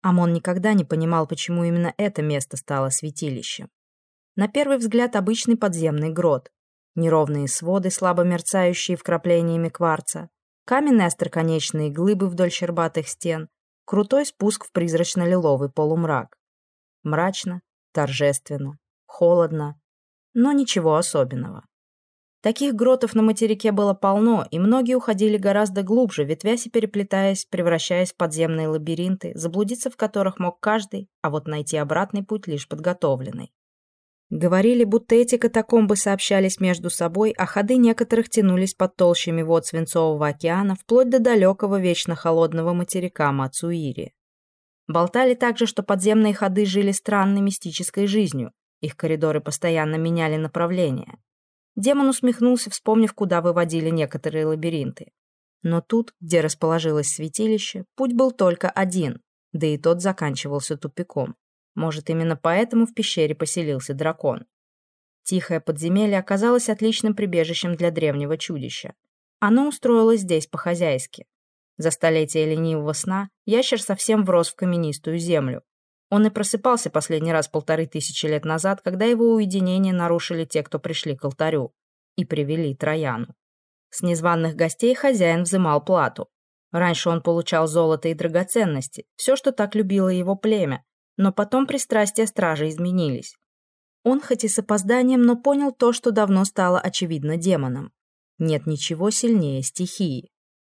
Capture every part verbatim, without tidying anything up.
Амон никогда не понимал, почему именно это место стало святилищем. На первый взгляд обычный подземный грот. Неровные своды, слабо мерцающие вкраплениями кварца, каменные остроконечные глыбы вдоль щербатых стен, крутой спуск в призрачно-лиловый полумрак. Мрачно, торжественно, холодно, но ничего особенного. Таких гротов на материке было полно, и многие уходили гораздо глубже, ветвясь и переплетаясь, превращаясь в подземные лабиринты, заблудиться в которых мог каждый, а вот найти обратный путь лишь подготовленный. Говорили, будто эти катакомбы сообщались между собой, а ходы некоторых тянулись под толщами вод Свинцового океана вплоть до далекого вечно холодного материка Мацуири. Болтали также, что подземные ходы жили странной мистической жизнью, их коридоры постоянно меняли направление. Демон усмехнулся, вспомнив, куда выводили некоторые лабиринты. Но тут, где расположилось святилище, путь был только один, да и тот заканчивался тупиком. Может, именно поэтому в пещере поселился дракон. Тихое подземелье оказалось отличным прибежищем для древнего чудища. Оно устроилось здесь по-хозяйски. За столетия ленивого сна ящер совсем врос в каменистую землю. Он и просыпался последний раз полторы тысячи лет назад, когда его уединение нарушили те, кто пришли к алтарю, и привели Трояну. С незваных гостей хозяин взымал плату. Раньше он получал золото и драгоценности, все, что так любило его племя, но потом пристрастия стражи изменились. Он хоть и с опозданием, но понял то, что давно стало очевидно демонам. Нет ничего сильнее стихии.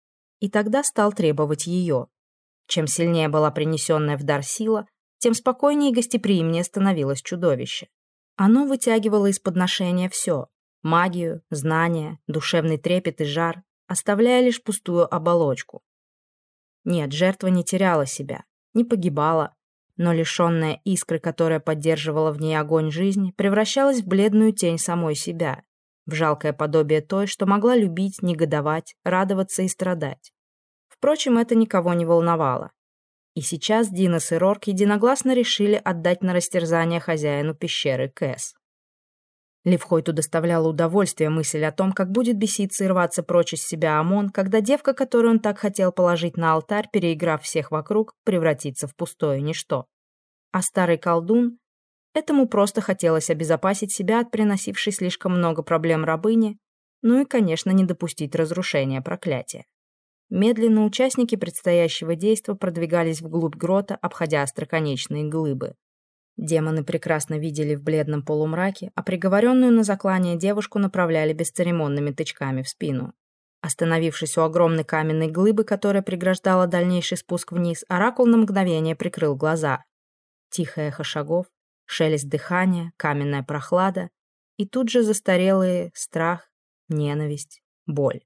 И тогда стал требовать ее. Чем сильнее была принесенная в дар сила, тем спокойнее и гостеприимнее становилось чудовище. Оно вытягивало из подношения все – магию, знания, душевный трепет и жар, оставляя лишь пустую оболочку. Нет, жертва не теряла себя, не погибала, но лишенная искры, которая поддерживала в ней огонь жизни, превращалась в бледную тень самой себя, в жалкое подобие той, что могла любить, негодовать, радоваться и страдать. Впрочем, это никого не волновало. И сейчас Динос и Рорк единогласно решили отдать на растерзание хозяину пещеры Кэс. Ливхойту доставляла удовольствие мысль о том, как будет беситься и рваться прочь из себя Амон, когда девка, которую он так хотел положить на алтарь, переиграв всех вокруг, превратится в пустое ничто. А старый колдун? Этому просто хотелось обезопасить себя от приносившей слишком много проблем рабыни, ну и, конечно, не допустить разрушения проклятия. Медленно участники предстоящего действа продвигались вглубь грота, обходя остроконечные глыбы. Демоны прекрасно видели в бледном полумраке, а приговоренную на заклание девушку направляли бесцеремонными тычками в спину. Остановившись у огромной каменной глыбы, которая преграждала дальнейший спуск вниз, оракул на мгновение прикрыл глаза. Тихое эхо шагов, шелест дыхания, каменная прохлада и тут же застарелые страх, ненависть, боль.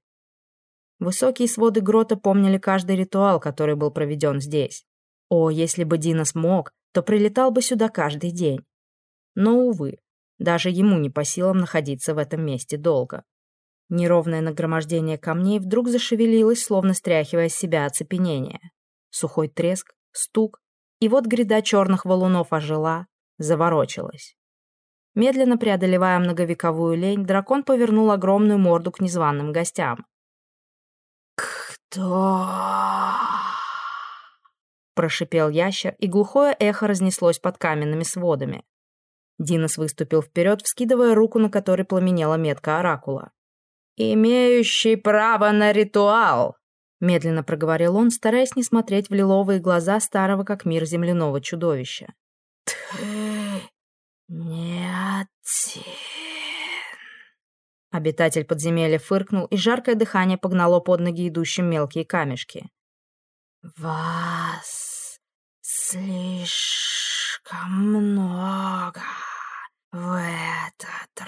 Высокие своды грота помнили каждый ритуал, который был проведен здесь. О, если бы Динос мог, то прилетал бы сюда каждый день. Но, увы, даже ему не по силам находиться в этом месте долго. Неровное нагромождение камней вдруг зашевелилось, словно стряхивая с себя оцепенение. Сухой треск, стук, и вот гряда черных валунов ожила, заворочилась. Медленно преодолевая многовековую лень, дракон повернул огромную морду к незваным гостям. «Кто?» — прошипел ящер, и глухое эхо разнеслось под каменными сводами. Динос выступил вперед, вскидывая руку, на которой пламенела метка оракула. «Имеющий право на ритуал!» — медленно проговорил он, стараясь не смотреть в лиловые глаза старого как мир земляного чудовища. «Ты не один!» Обитатель подземелья фыркнул, и жаркое дыхание погнало под ноги идущим мелкие камешки. «Вас слишком много в этот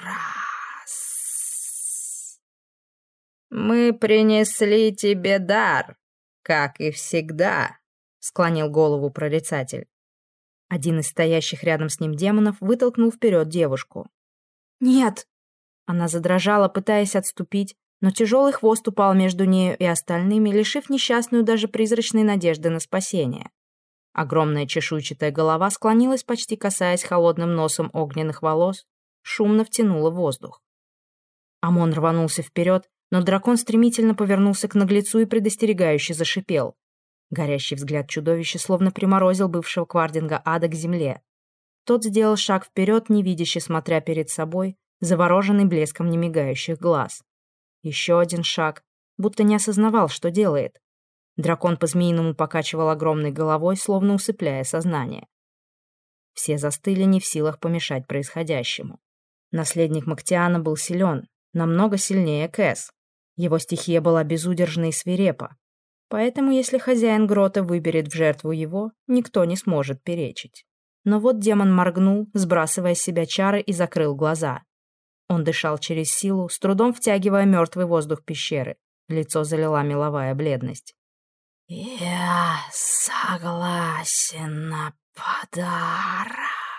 раз. Мы принесли тебе дар, как и всегда», — склонил голову прорицатель. Один из стоящих рядом с ним демонов вытолкнул вперед девушку. «Нет!» Она задрожала, пытаясь отступить, но тяжелый хвост упал между нею и остальными, лишив несчастную даже призрачной надежды на спасение. Огромная чешуйчатая голова склонилась, почти касаясь холодным носом огненных волос, шумно втянула воздух. Амон рванулся вперед, но дракон стремительно повернулся к наглецу и предостерегающе зашипел. Горящий взгляд чудовища словно приморозил бывшего Квардинга ада к земле. Тот сделал шаг вперед, невидяще смотря перед собой, завороженный блеском немигающих глаз. Еще один шаг, будто не осознавал, что делает. Дракон по-змеиному покачивал огромной головой, словно усыпляя сознание. Все застыли, не в силах помешать происходящему. Наследник Мактиана был силен, намного сильнее Кэс. Его стихия была безудержна и свирепа. Поэтому, если хозяин грота выберет в жертву его, никто не сможет перечить. Но вот демон моргнул, сбрасывая с себя чары, и закрыл глаза. Он дышал через силу, с трудом втягивая мертвый воздух пещеры. Лицо залила меловая бледность. «Я согласен на подарок».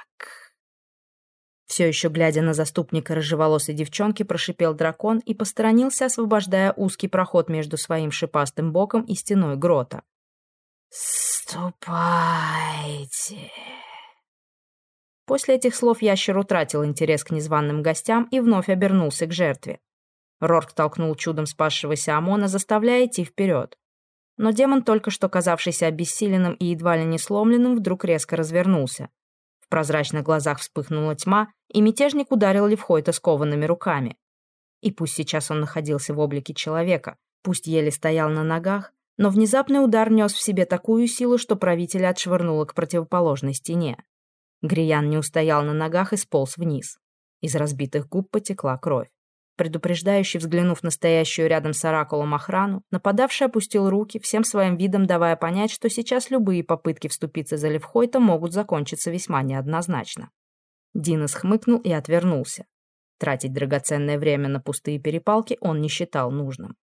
Все еще глядя на заступника рыжеволосой девчонки, прошипел дракон и посторонился, освобождая узкий проход между своим шипастым боком и стеной грота. «Ступайте». После этих слов ящер утратил интерес к незваным гостям и вновь обернулся к жертве. Рорк толкнул чудом спасшегося Амона, заставляя идти вперед. Но демон, только что казавшийся обессиленным и едва ли не сломленным, вдруг резко развернулся. В прозрачных глазах вспыхнула тьма, и мятежник ударил Левхойта скованными руками. И пусть сейчас он находился в облике человека, пусть еле стоял на ногах, но внезапный удар нес в себе такую силу, что правителя отшвырнуло к противоположной стене. Гриян не устоял на ногах и сполз вниз. Из разбитых губ потекла кровь. Предупреждающе взглянув на стоящую рядом с оракулом охрану, нападавший опустил руки, всем своим видом давая понять, что сейчас любые попытки вступиться за Левхойта могут закончиться весьма неоднозначно. Динос хмыкнул и отвернулся. Тратить драгоценное время на пустые перепалки он не считал нужным.